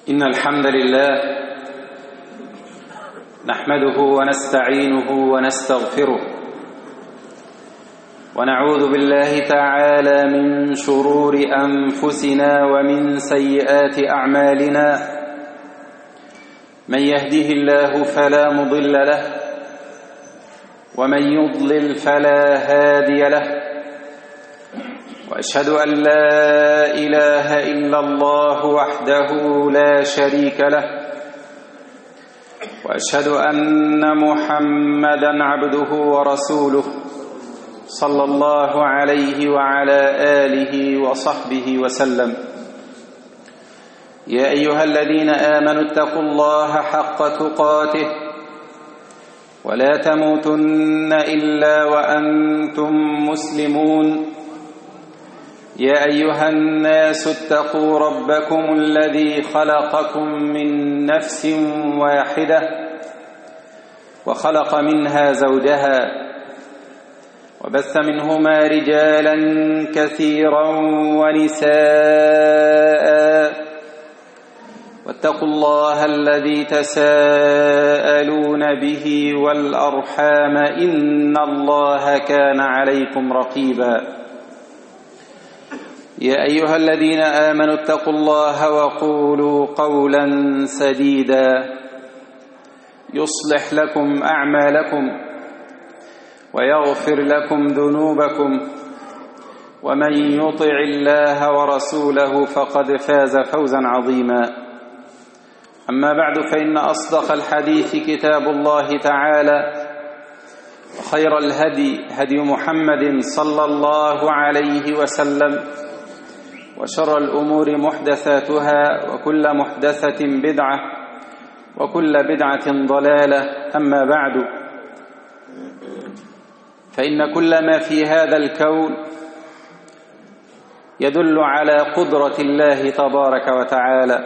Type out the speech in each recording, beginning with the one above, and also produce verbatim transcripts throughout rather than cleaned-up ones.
إن الحمد لله نحمده ونستعينه ونستغفره ونعوذ بالله تعالى من شرور أنفسنا ومن سيئات أعمالنا. من يهده الله فلا مضل له ومن يضلل فلا هادي له، وأشهد أن لا إله إلا الله وحده لا شريك له، وأشهد أن محمدًا عبده ورسوله صلى الله عليه وعلى آله وصحبه وسلم. يا أيها الذين آمنوا اتقوا الله حق تقاته ولا تموتن إلا وأنتم مسلمون. يا أيها الناس اتقوا ربكم الذي خلقكم من نفس واحدة وخلق منها زوجها وبث منهما رجالا كثيرا ونساء، واتقوا الله الذي تساءلون به والأرحام إن الله كان عليكم رقيبا. يا أيها الذين آمنوا اتقوا الله وقولوا قولا سديدا يصلح لكم أعمالكم ويغفر لكم ذنوبكم، ومن يطع الله ورسوله فقد فاز فوزا عظيما. أما بعد، فإن أصدق الحديث كتاب الله تعالى، وخير الهدي هدي محمد صلى الله عليه وسلم، وشر الأمور محدثاتها، وكل محدثة بدعة، وكل بدعة ضلالة. أما بعد، فإن كل ما في هذا الكون يدل على قدرة الله تبارك وتعالى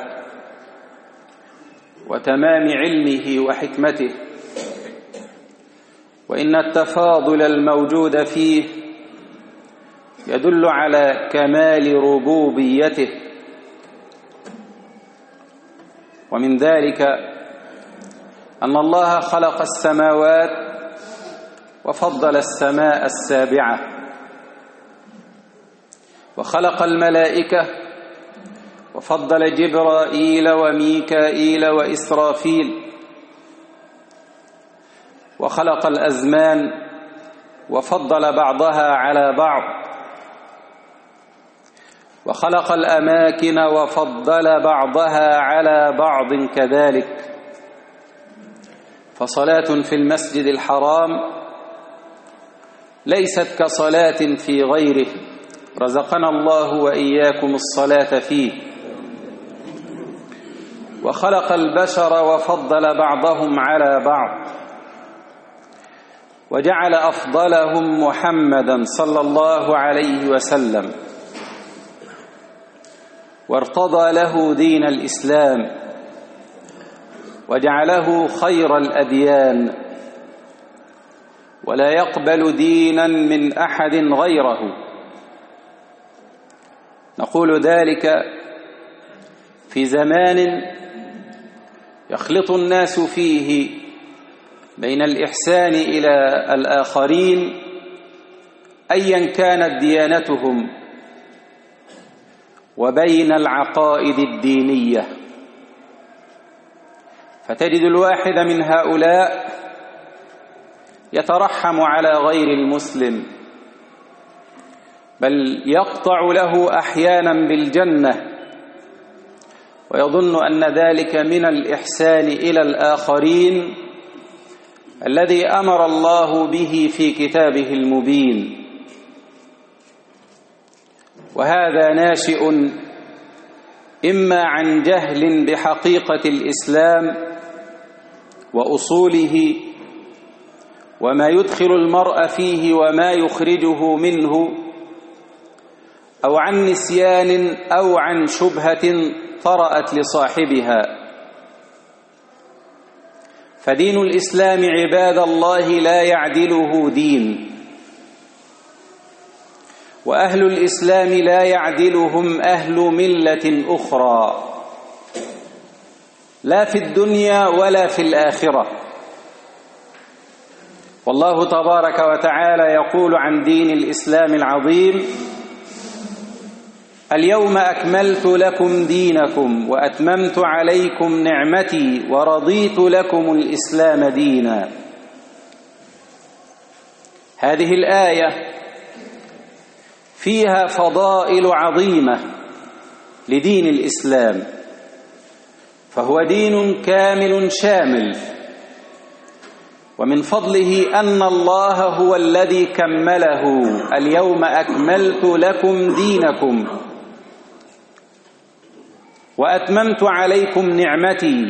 وتمام علمه وحكمته، وإن التفاضل الموجود فيه يدل على كمال ربوبيته. ومن ذلك أن الله خلق السماوات وفضل السماء السابعة، وخلق الملائكة وفضل جبرائيل وميكائيل وإسرافيل، وخلق الأزمان وفضل بعضها على بعض، وخلق الأماكن وفضل بعضها على بعض كذلك. فصلاة في المسجد الحرام ليست كصلاة في غيره، رزقنا الله وإياكم الصلاة فيه. وخلق البشر وفضل بعضهم على بعض، وجعل أفضلهم محمدًا صلى الله عليه وسلم، وارتضى له دين الإسلام، وجعله خير الأديان، ولا يقبل دينا من أحد غيره. نقول ذلك في زمان يخلط الناس فيه بين الإحسان إلى الآخرين أيا كانت ديانتهم، وبين العقائد الدينية. فتجد الواحد من هؤلاء يترحم على غير المسلم، بل يقطع له أحيانا بالجنة، ويظن أن ذلك من الإحسان إلى الآخرين الذي أمر الله به في كتابه المبين. وهذا ناشئ إما عن جهل بحقيقة الإسلام وأصوله وما يدخل المرء فيه وما يخرجه منه، أو عن نسيان أو عن شبهة طرأت لصاحبها. فدين الإسلام عباد الله لا يعدله دين، وأهل الإسلام لا يعدلهم أهل ملة أخرى. لا في الدنيا ولا في الآخرة. والله تبارك وتعالى يقول عن دين الإسلام العظيم: اليوم أكملت لكم دينكم وأتممت عليكم نعمتي ورضيت لكم الإسلام دينا. هذه الآية فيها فضائل عظيمة لدين الإسلام، فهو دين كامل شامل، ومن فضله أن الله هو الذي كمله: اليوم أكملت لكم دينكم وأتممت عليكم نعمتي.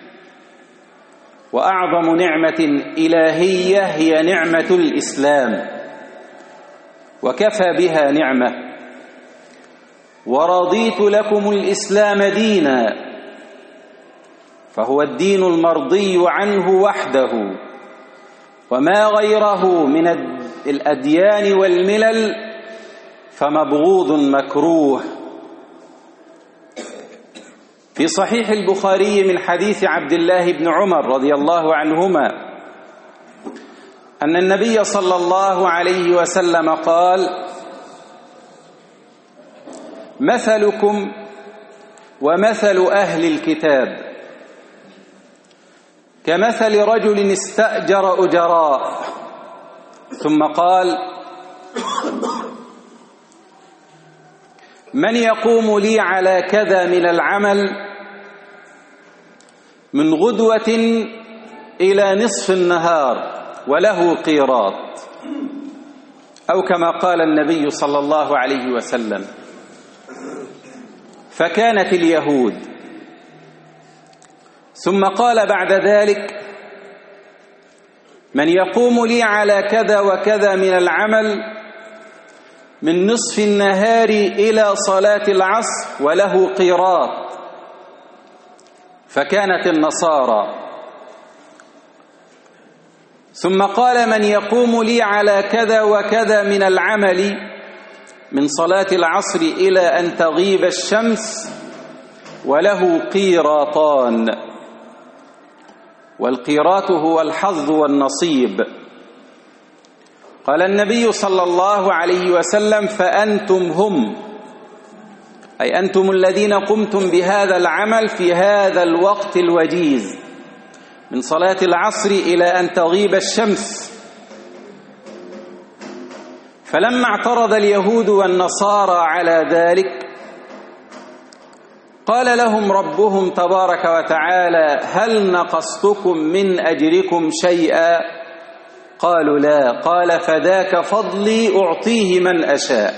وأعظم نعمة إلهية هي نعمة الإسلام، وكفى بها نعمة. ورضيت لكم الإسلام دينا، فهو الدين المرضي عنه وحده، وما غيره من الأديان والملل فمبغوض مكروه. في صحيح البخاري من حديث عبد الله بن عمر رضي الله عنهما أن النبي صلى الله عليه وسلم قال: مثلكم ومثل أهل الكتاب كمثل رجل استأجر أجراء، ثم قال: من يقوم لي على كذا من العمل من غدوة إلى نصف النهار وله قيراط، أو كما قال النبي صلى الله عليه وسلم. فكانت اليهود. ثم قال بعد ذلك: من يقوم لي على كذا وكذا من العمل من نصف النهار إلى صلاة العصر وله قيراط. فكانت النصارى. ثم قال: من يقوم لي على كذا وكذا من العمل من صلاة العصر إلى أن تغيب الشمس وله قيراطان. والقيراط هو الحظ والنصيب. قال النبي صلى الله عليه وسلم: فأنتم هم، أي أنتم الذين قمتم بهذا العمل في هذا الوقت الوجيز من صلاة العصر إلى أن تغيب الشمس. فلما اعترض اليهود والنصارى على ذلك قال لهم ربهم تبارك وتعالى: هل نقصتكم من أجركم شيئا؟ قالوا لا. قال: فذاك فضلي أعطيه من أشاء.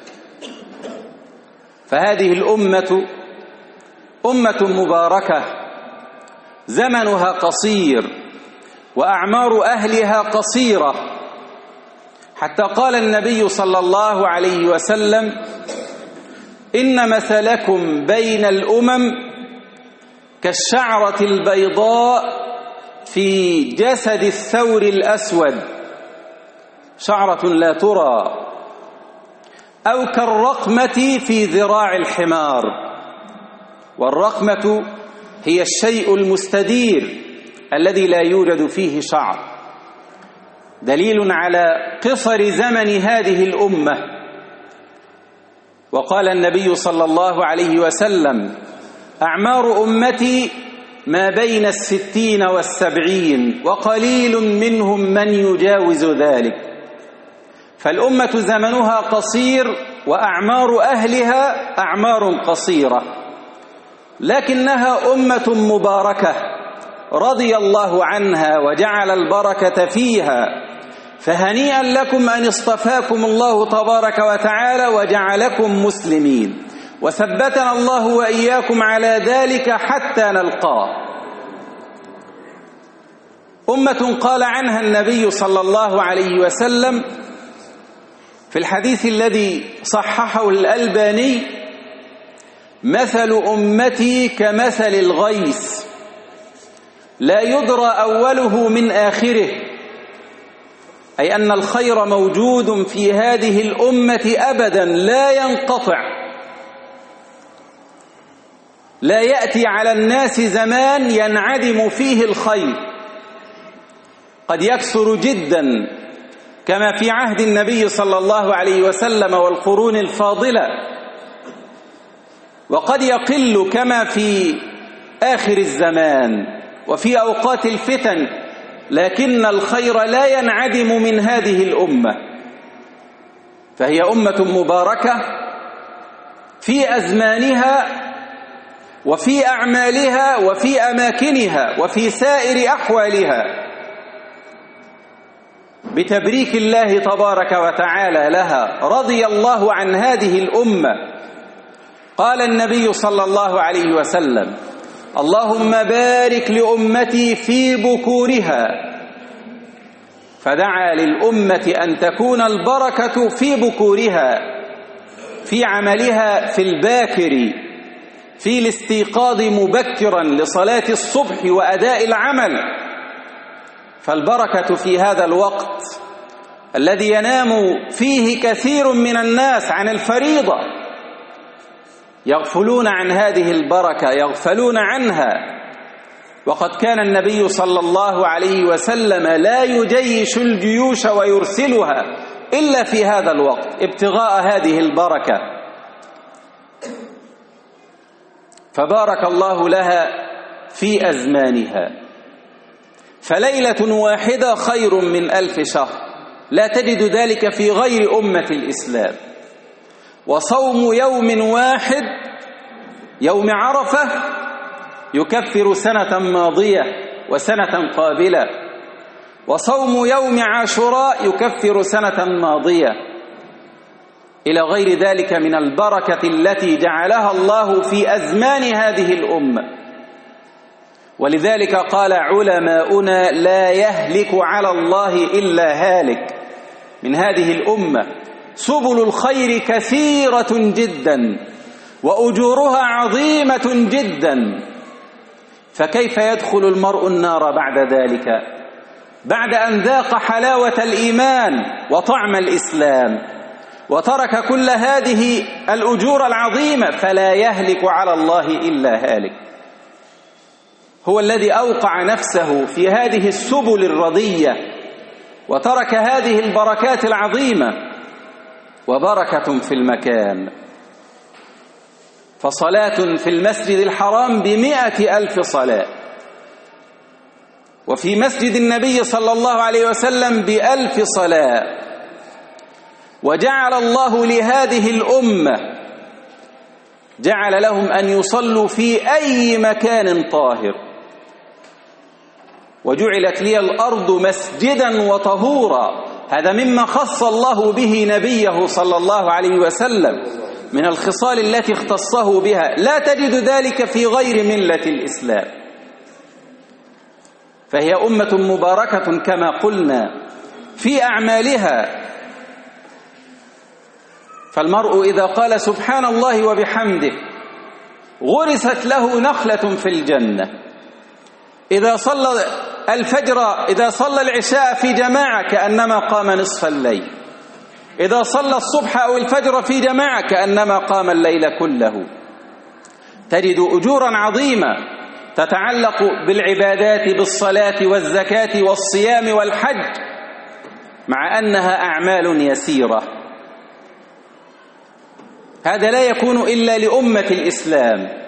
فهذه الأمة أمة مباركة زمنها قصير وأعمار أهلها قصيرة، حتى قال النبي صلى الله عليه وسلم: إن مثلكم بين الأمم كالشعرة البيضاء في جسد الثور الأسود، شعرة لا ترى، أو كالرقمة في ذراع الحمار. والرقمة هي الشيء المستدير الذي لا يوجد فيه شعر، دليل على قصر زمن هذه الأمة. وقال النبي صلى الله عليه وسلم: أعمار أمتي ما بين الستين والسبعين وقليل منهم من يجاوز ذلك. فالأمة زمنها قصير وأعمار أهلها أعمار قصيرة، لكنها أمة مباركة رضي الله عنها وجعل البركة فيها. فهنيئا لكم أن اصطفاكم الله تبارك وتعالى وجعلكم مسلمين، وثبتنا الله وإياكم على ذلك حتى نلقاه. أمة قال عنها النبي صلى الله عليه وسلم في الحديث الذي صححه الألباني: مثل أمتي كمثل الغيث لا يدرى أوله من آخره، أي أن الخير موجود في هذه الأمة أبدا لا ينقطع. لا يأتي على الناس زمان ينعدم فيه الخير، قد يكثر جدا كما في عهد النبي صلى الله عليه وسلم والقرون الفاضلة، وقد يقل كما في آخر الزمان وفي أوقات الفتن، لكن الخير لا ينعدم من هذه الأمة. فهي أمة مباركة في أزمانها وفي أعمالها وفي أماكنها وفي سائر أحوالها، بتبريك الله تبارك وتعالى لها. رضي الله عن هذه الأمة. قال النبي صلى الله عليه وسلم: اللهم بارك لأمتي في بكورها. فدعا للأمة أن تكون البركة في بكورها، في عملها في الباكر، في الاستيقاظ مبكرا لصلاة الصبح وأداء العمل. فالبركة في هذا الوقت الذي ينام فيه كثير من الناس عن الفريضة، يغفلون عن هذه البركة، يغفلون عنها. وقد كان النبي صلى الله عليه وسلم لا يجيش الجيوش ويرسلها إلا في هذا الوقت ابتغاء هذه البركة، فبارك الله لها في أزمانها. فليلة واحدة خير من ألف شهر، لا تجد ذلك في غير أمة الإسلام. وصوم يوم واحد يوم عرفة يكفر سنة ماضية وسنة قابلة، وصوم يوم عاشوراء يكفر سنة ماضية، إلى غير ذلك من البركة التي جعلها الله في أزمان هذه الأمة. ولذلك قال علماؤنا: لا يهلك على الله إلا هالك. من هذه الأمة سبل الخير كثيرة جدا وأجورها عظيمة جدا، فكيف يدخل المرء النار بعد ذلك، بعد أن ذاق حلاوة الإيمان وطعم الإسلام وترك كل هذه الأجور العظيمة؟ فلا يهلك على الله إلا هالك. هو الذي أوقع نفسه في هذه السبل الرضية وترك هذه البركات العظيمة. وبركة في المكان، فصلاة في المسجد الحرام بمئة ألف صلاة، وفي مسجد النبي صلى الله عليه وسلم بألف صلاة. وجعل الله لهذه الأمة، جعل لهم أن يصلوا في أي مكان طاهر. وجعلت لي الأرض مسجدا وطهورا، هذا مما خص الله به نبيه صلى الله عليه وسلم من الخصال التي اختصه بها، لا تجد ذلك في غير ملة الإسلام. فهي أمة مباركة كما قلنا في أعمالها. فالمرء إذا قال سبحان الله وبحمده غرست له نخلة في الجنة. إذا صلى الفجر إذا صلى العشاء في جماعة كأنما قام نصف الليل، إذا صلى الصبح أو الفجر في جماعة كأنما قام الليل كله. تجد أجورا عظيمة تتعلق بالعبادات، بالصلاة والزكاة والصيام والحج، مع أنها أعمال يسيرة. هذا لا يكون إلا لأمة الإسلام.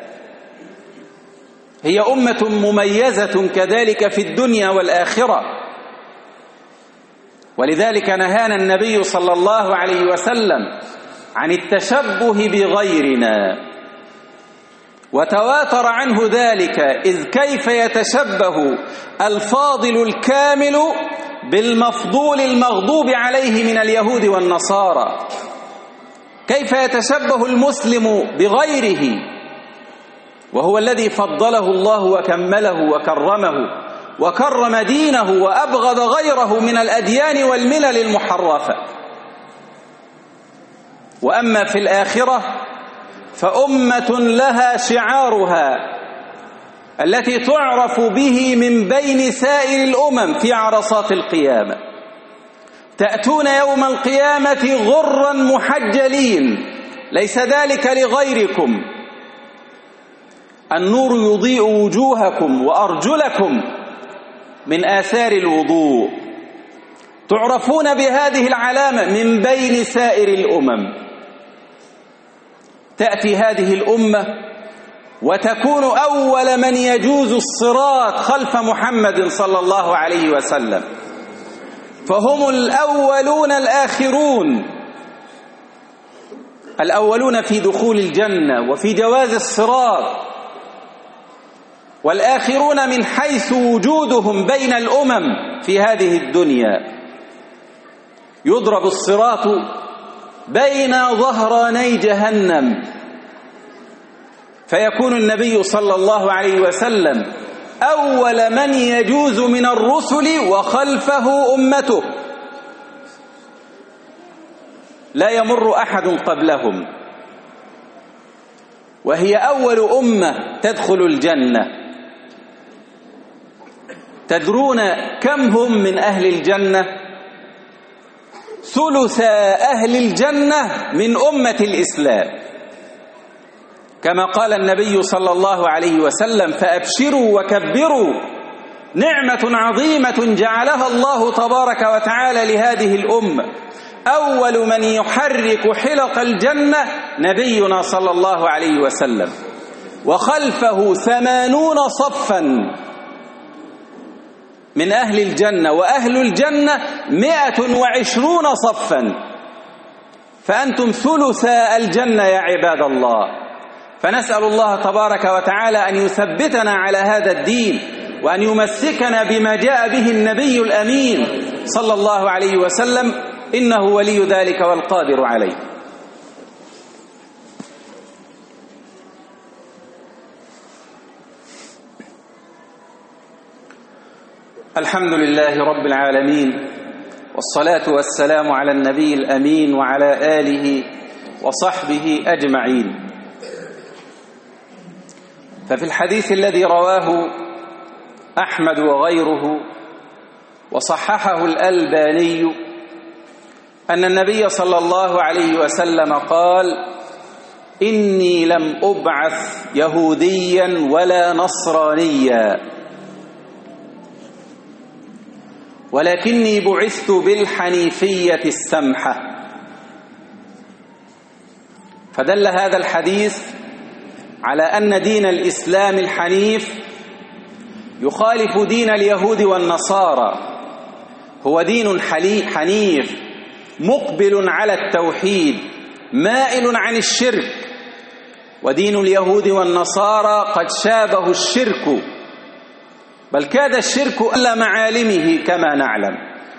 هي أمة مميزة كذلك في الدنيا والآخرة. ولذلك نهانا النبي صلى الله عليه وسلم عن التشبه بغيرنا، وتواتر عنه ذلك، إذ كيف يتشبه الفاضل الكامل بالمفضول المغضوب عليه من اليهود والنصارى؟ كيف يتشبه المسلم بغيره وهو الذي فضله الله وكمله وكرمه وكرم دينه وأبغض غيره من الأديان والملل المحرفة؟ وأما في الآخرة فأمة لها شعارها التي تعرف به من بين سائر الأمم في عرصات القيامة: تأتون يوم القيامة غرا محجلين، ليس ذلك لغيركم. النور يضيء وجوهكم وأرجلكم من آثار الوضوء، تعرفون بهذه العلامة من بين سائر الأمم. تأتي هذه الأمة وتكون أول من يجوز الصراط خلف محمد صلى الله عليه وسلم، فهم الأولون الآخرون، الأولون في دخول الجنة وفي جواز الصراط، والآخرون من حيث وجودهم بين الأمم في هذه الدنيا. يضرب الصراط بين ظهراني جهنم، فيكون النبي صلى الله عليه وسلم أول من يجوز من الرسل وخلفه أمته، لا يمر أحد قبلهم، وهي أول أمة تدخل الجنة. تدرون كم هم من أهل الجنة؟ ثلث أهل الجنة من أمة الإسلام، كما قال النبي صلى الله عليه وسلم: فأبشروا وكبروا، نعمة عظيمة جعلها الله تبارك وتعالى لهذه الأمة. أول من يحرك حلق الجنة نبينا صلى الله عليه وسلم، وخلفه ثمانون صفا من أهل الجنة، وأهل الجنة مئة وعشرون صفا، فأنتم ثلث الجنة يا عباد الله. فنسأل الله تبارك وتعالى أن يثبتنا على هذا الدين، وأن يمسكنا بما جاء به النبي الأمين صلى الله عليه وسلم، إنه ولي ذلك والقادر عليه. الحمد لله رب العالمين، والصلاة والسلام على النبي الأمين وعلى آله وصحبه أجمعين. ففي الحديث الذي رواه أحمد وغيره وصححه الألباني أن النبي صلى الله عليه وسلم قال: إني لم أبعث يهوديا ولا نصرانيا، ولكني بعثت بالحنيفية السمحة. فدل هذا الحديث على أن دين الإسلام الحنيف يخالف دين اليهود والنصارى، هو دين حنيف مقبل على التوحيد مائل عن الشرك، ودين اليهود والنصارى قد شابه الشرك، بل كاد الشرك أقل معالمه كما نعلم.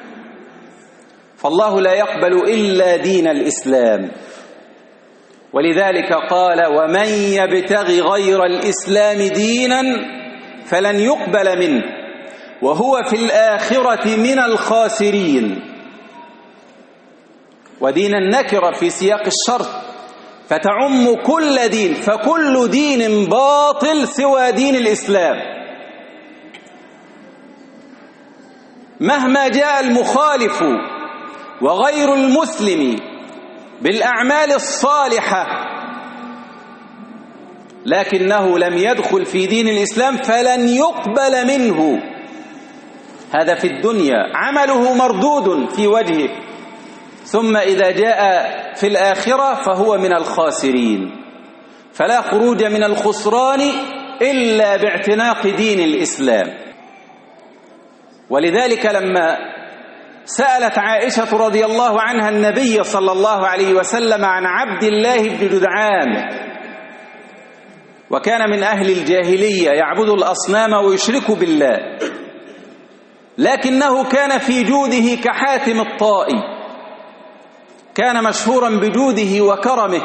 فالله لا يقبل إلا دين الإسلام، ولذلك قال: ومن يبتغي غير الإسلام دينا فلن يقبل منه وهو في الآخرة من الخاسرين. ودين النكرة في سياق الشرط فتعم كل دين، فكل دين باطل سوى دين الإسلام. مهما جاء المخالف وغير المسلم بالأعمال الصالحة لكنه لم يدخل في دين الإسلام فلن يقبل منه. هذا في الدنيا عمله مردود في وجهه، ثم إذا جاء في الآخرة فهو من الخاسرين. فلا خروج من الخسران إلا باعتناق دين الإسلام. ولذلك لما سألت عائشة رضي الله عنها النبي صلى الله عليه وسلم عن عبد الله بن جدعان، وكان من أهل الجاهلية يعبد الأصنام ويشرك بالله، لكنه كان في جوده كحاتم الطائي، كان مشهورا بجوده وكرمه.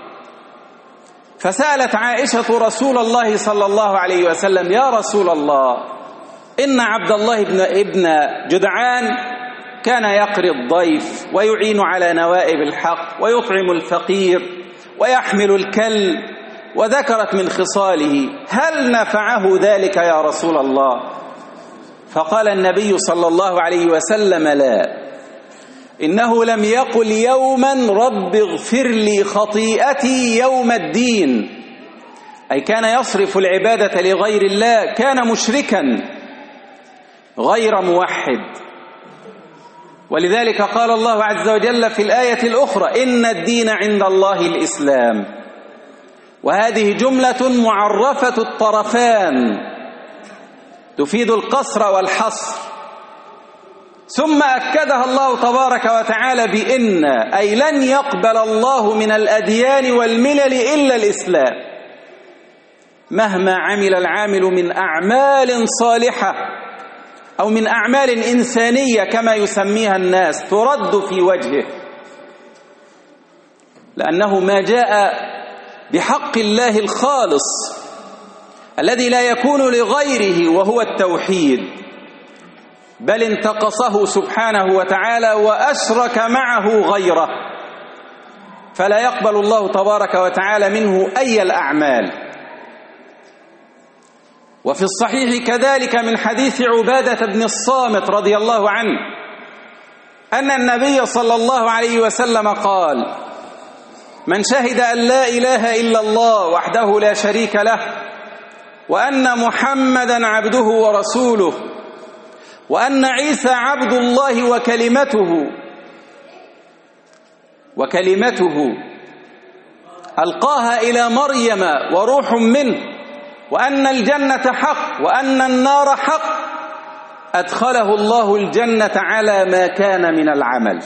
فسألت عائشة رسول الله صلى الله عليه وسلم: يا رسول الله، إن عبد الله ابن, ابن جدعان كان يقري الضيف ويعين على نوائب الحق ويطعم الفقير ويحمل الكل، وذكرت من خصاله، هل نفعه ذلك يا رسول الله؟ فقال النبي صلى الله عليه وسلم: لا، إنه لم يقل يوما رب اغفر لي خطيئتي يوم الدين، أي كان يصرف العبادة لغير الله، كان مشركا غير موحد. ولذلك قال الله عز وجل في الآية الأخرى: إن الدين عند الله الإسلام. وهذه جملة معرفة الطرفان تفيد القصر والحصر، ثم أكدها الله تبارك وتعالى بإن، أي لن يقبل الله من الأديان والملل إلا الإسلام، مهما عمل العامل من أعمال صالحة أو من أعمال إنسانية كما يسميها الناس ترد في وجهه، لأنه ما جاء بحق الله الخالص الذي لا يكون لغيره وهو التوحيد، بل انتقصه سبحانه وتعالى وأشرك معه غيره، فلا يقبل الله تبارك وتعالى منه أي الأعمال. وفي الصحيح كذلك من حديث عبادة بن الصامت رضي الله عنه أن النبي صلى الله عليه وسلم قال: من شهد أن لا إله إلا الله وحده لا شريك له وأن محمدا عبده ورسوله وأن عيسى عبد الله وكلمته وكلمته ألقاها إلى مريم وروح منه وأن الجنة حق وأن النار حق، أدخله الله الجنة على ما كان من العمل.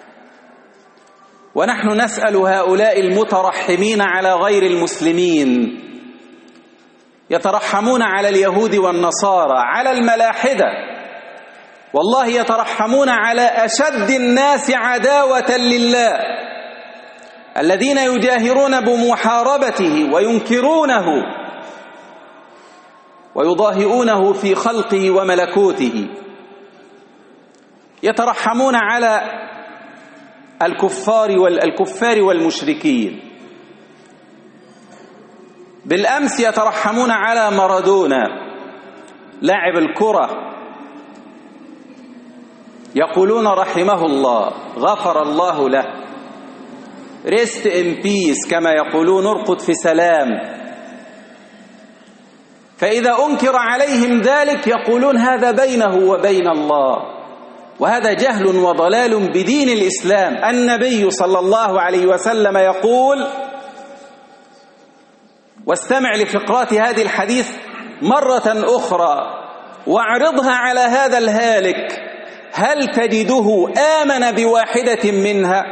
ونحن نسأل هؤلاء المترحمين على غير المسلمين، يترحمون على اليهود والنصارى، على الملاحدة، والله يترحمون على أشد الناس عداوة لله، الذين يجاهرون بمحاربته وينكرونه ويضاهئونه في خلقه وملكوته. يترحمون على الكفار والكفار والمشركين. بالأمس يترحمون على مارادونا لاعب الكرة، يقولون رحمه الله، غفر الله له، rest in peace كما يقولون، ارقد في سلام. فإذا أنكر عليهم ذلك يقولون هذا بينه وبين الله، وهذا جهل وضلال بدين الإسلام. النبي صلى الله عليه وسلم يقول، واستمع لفقرات هذه الحديث مرة أخرى واعرضها على هذا الهالك، هل تجده آمن بواحدة منها؟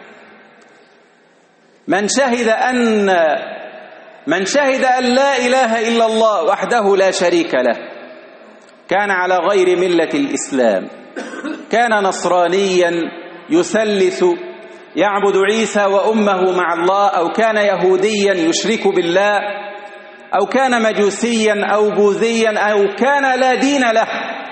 من شهد أن من شهد أن لا إله إلا الله وحده لا شريك له كان على غير ملة الإسلام، كان نصرانيا يثلث يعبد عيسى وأمه مع الله، أو كان يهوديا يشرك بالله، أو كان مجوسيا أو بوذيا، أو كان لا دين له،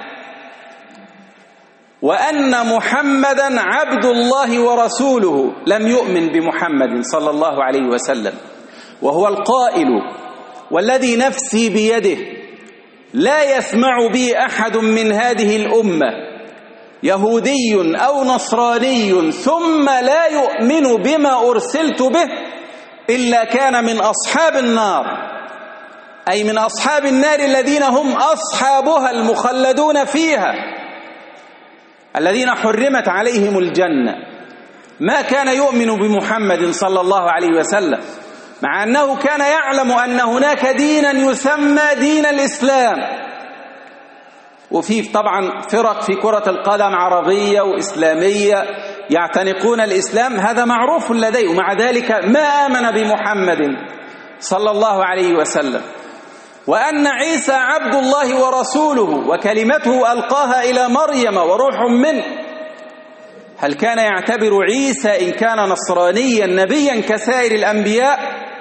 وأن محمدا عبد الله ورسوله، لم يؤمن بمحمد صلى الله عليه وسلم، وهو القائل: والذي نفسي بيده لا يسمع بي أحد من هذه الأمة يهودي أو نصراني ثم لا يؤمن بما أرسلت به إلا كان من أصحاب النار، أي من أصحاب النار الذين هم أصحابها المخلدون فيها، الذين حرمت عليهم الجنة. ما كان يؤمن بمحمد صلى الله عليه وسلم، مع أنه كان يعلم أن هناك دينا يسمى دين الإسلام، وفي طبعا فرق في كرة القدم عربية وإسلامية يعتنقون الإسلام، هذا معروف لديه، ومع ذلك ما آمن بمحمد صلى الله عليه وسلم. وأن عيسى عبد الله ورسوله وكلمته ألقاها إلى مريم وروح منه، هل كان يعتبر عيسى إن كان نصرانيا نبيا كسائر الأنبياء؟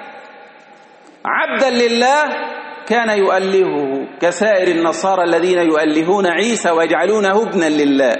عبدا لله كان يؤلهه كسائر النصارى الذين يؤلهون عيسى ويجعلونه ابنا لله.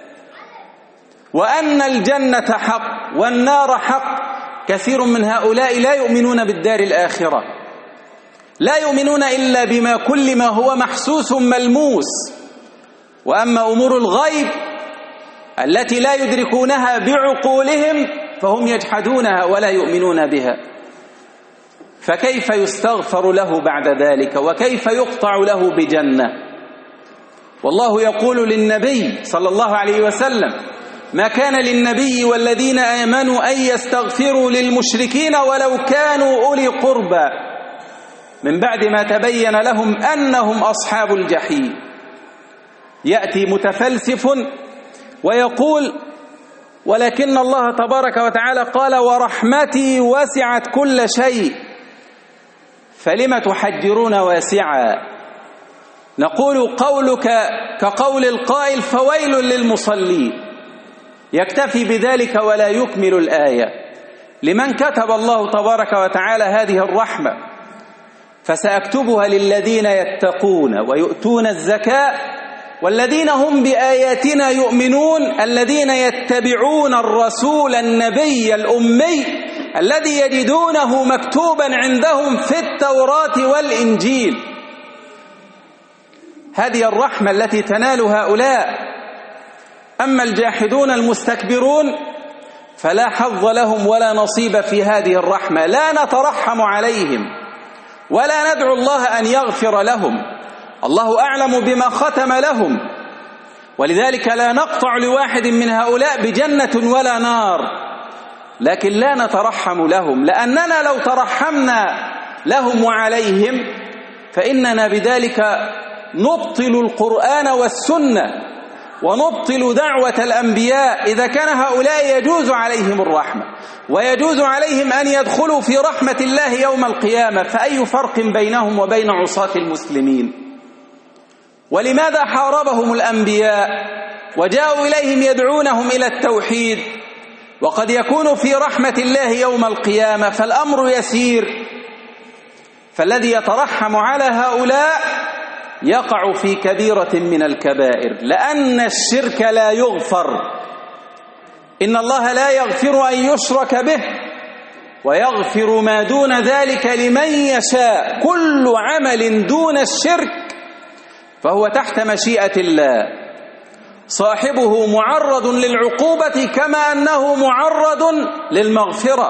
وأن الجنة حق والنار حق، كثير من هؤلاء لا يؤمنون بالدار الآخرة، لا يؤمنون إلا بما كل ما هو محسوس ملموس، وأما أمور الغيب التي لا يدركونها بعقولهم فهم يجحدونها ولا يؤمنون بها. فكيف يستغفر له بعد ذلك؟ وكيف يقطع له بجنة؟ والله يقول للنبي صلى الله عليه وسلم: ما كان للنبي والذين آمنوا أن يستغفروا للمشركين ولو كانوا أولي قربى من بعد ما تبين لهم أنهم أصحاب الجحيم. يأتي متفلسف ويقول: ولكن الله تبارك وتعالى قال: ورحمتي وسعت كل شيء فلم تحجرون واسعا. نقول: قولك كقول القائل: فويل للمصلين. يكتفي بذلك ولا يكمل الآية. لمن كتب الله تبارك وتعالى هذه الرحمة؟ فسأكتبها للذين يتقون ويؤتون الزكاة والذين هم بآياتنا يؤمنون الذين يتبعون الرسول النبي الأمي الذي يجدونه مكتوبا عندهم في التوراة والإنجيل. هذه الرحمة التي تنال هؤلاء. أما الجاحدون المستكبرون فلا حظ لهم ولا نصيب في هذه الرحمة. لا نترحم عليهم ولا ندعو الله أن يغفر لهم، الله أعلم بما ختم لهم، ولذلك لا نقطع لواحد من هؤلاء بجنة ولا نار، لكن لا نترحم لهم، لأننا لو ترحمنا لهم وعليهم فإننا بذلك نبطل القرآن والسنة ونبطل دعوة الأنبياء. إذا كان هؤلاء يجوز عليهم الرحمة ويجوز عليهم أن يدخلوا في رحمة الله يوم القيامة، فأي فرق بينهم وبين عصاة المسلمين؟ ولماذا حاربهم الأنبياء وجاءوا إليهم يدعونهم إلى التوحيد وقد يكون في رحمة الله يوم القيامة؟ فالأمر يسير. فالذي يترحم على هؤلاء يقع في كبيرة من الكبائر، لأن الشرك لا يغفر. إن الله لا يغفر أن يشرك به ويغفر ما دون ذلك لمن يشاء. كل عمل دون الشرك فهو تحت مشيئة الله، صاحبه معرض للعقوبة كما أنه معرض للمغفرة.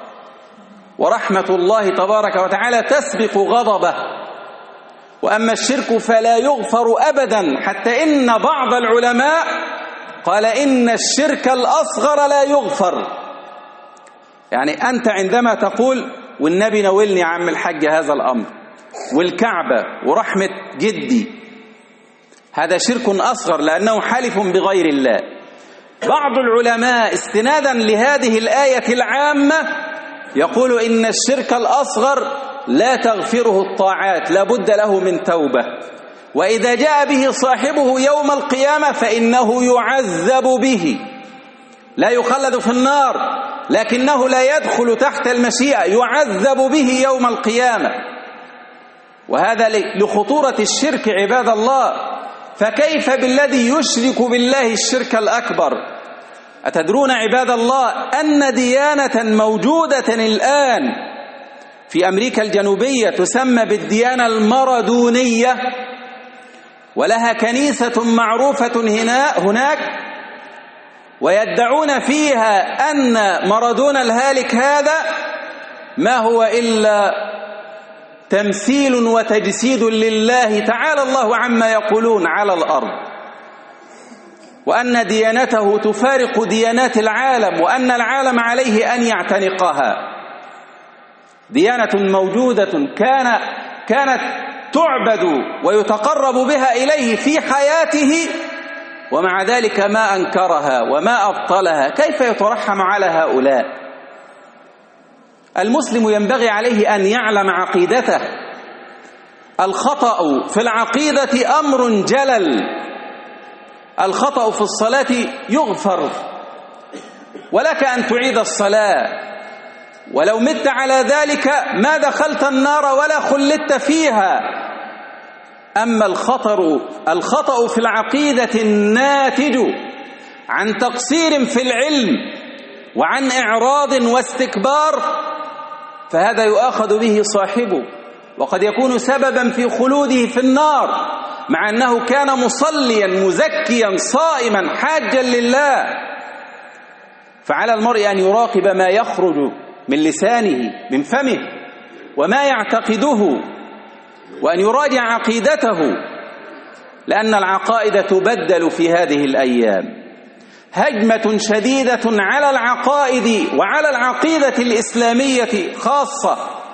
ورحمة الله تبارك وتعالى تسبق غضبه. وأما الشرك فلا يغفر أبدا، حتى إن بعض العلماء قال إن الشرك الأصغر لا يغفر. يعني أنت عندما تقول والنبي نولني يا عم الحج هذا الأمر والكعبة ورحمة جدي، هذا شرك أصغر لأنه حلف بغير الله. بعض العلماء استنادا لهذه الآية العامة يقول إن الشرك الأصغر لا تغفره الطاعات، لا بد له من توبة، وإذا جاء به صاحبه يوم القيامة فإنه يعذب به، لا يخلد في النار لكنه لا يدخل تحت المشيئة، يعذب به يوم القيامة. وهذا لخطورة الشرك عباد الله. فكيف بالذي يشرك بالله الشرك الأكبر؟ أتدرون عباد الله أن ديانة موجودة الآن في أمريكا الجنوبية تسمى بالديانة المارادونية، ولها كنيسة معروفة هنا هناك، ويدعون فيها أن مارادونا الهالك هذا ما هو إلا تمثيل وتجسيد لله تعالى الله عما يقولون على الأرض، وأن ديانته تفارق ديانات العالم، وأن العالم عليه أن يعتنقها. ديانة موجودة كان كانت تعبد ويتقرب بها إليه في حياته، ومع ذلك ما أنكرها وما أبطلها. كيف يترحم على هؤلاء؟ المسلم ينبغي عليه أن يعلم عقيدته. الخطأ في العقيدة أمر جلل. الخطأ في الصلاة يغفر، ولك أن تعيد الصلاة، ولو مت على ذلك ما دخلت النار ولا خلدت فيها. أما الخطر الخطأ في العقيدة الناتج عن تقصير في العلم وعن إعراض واستكبار فهذا يؤاخذ به صاحبه، وقد يكون سببا في خلوده في النار، مع أنه كان مصليا مزكيا صائما حاجا لله. فعلى المرء أن يراقب ما يخرج من لسانه من فمه، وما يعتقده وأن يراجع عقيدته، لأن العقائد تبدل في هذه الأيام. هجمة شديدة على العقائد وعلى العقيدة الإسلامية خاصة،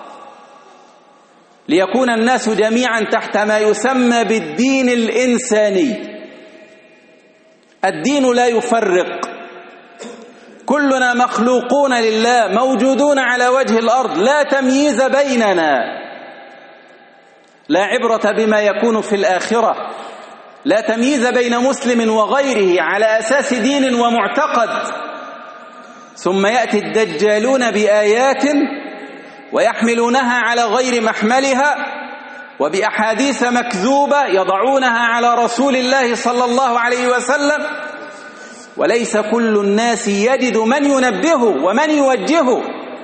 ليكون الناس جميعا تحت ما يسمى بالدين الإنساني. الدين لا يفرق، كلنا مخلوقون لله، موجودون على وجه الأرض، لا تمييز بيننا، لا عبرة بما يكون في الآخرة، لا تمييز بين مسلم وغيره على أساس دين ومعتقد. ثم يأتي الدجالون بآيات ويحملونها على غير محملها، وبأحاديث مكذوبة يضعونها على رسول الله صلى الله عليه وسلم، وليس كل الناس يجد من ينبهه ومن يوجهه،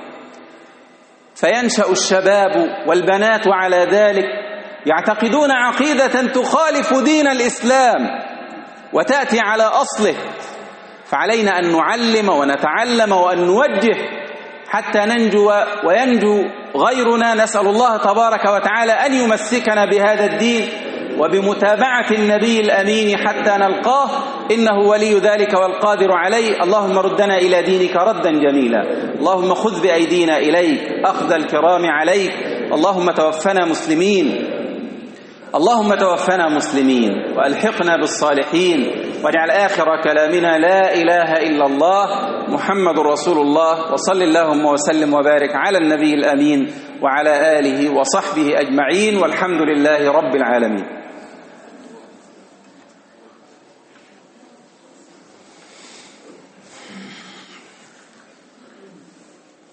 فينشأ الشباب والبنات على ذلك، يعتقدون عقيدة تخالف دين الإسلام وتأتي على أصله. فعلينا أن نعلم ونتعلم وأن نوجه حتى ننجو وينجو غيرنا. نسأل الله تبارك وتعالى أن يمسكنا بهذا الدين وبمتابعة النبي الأمين حتى نلقاه، إنه ولي ذلك والقادر عليه. اللهم ردنا إلى دينك ردا جميلا، اللهم خذ بأيدينا إليك أخذ الكرام عليك. اللهم توفنا مسلمين، اللهم توفنا مسلمين وألحقنا بالصالحين، واجعل آخر كلامنا لا إله إلا الله محمد رسول الله. وصل اللهم وسلم وبارك على النبي الأمين وعلى آله وصحبه أجمعين، والحمد لله رب العالمين.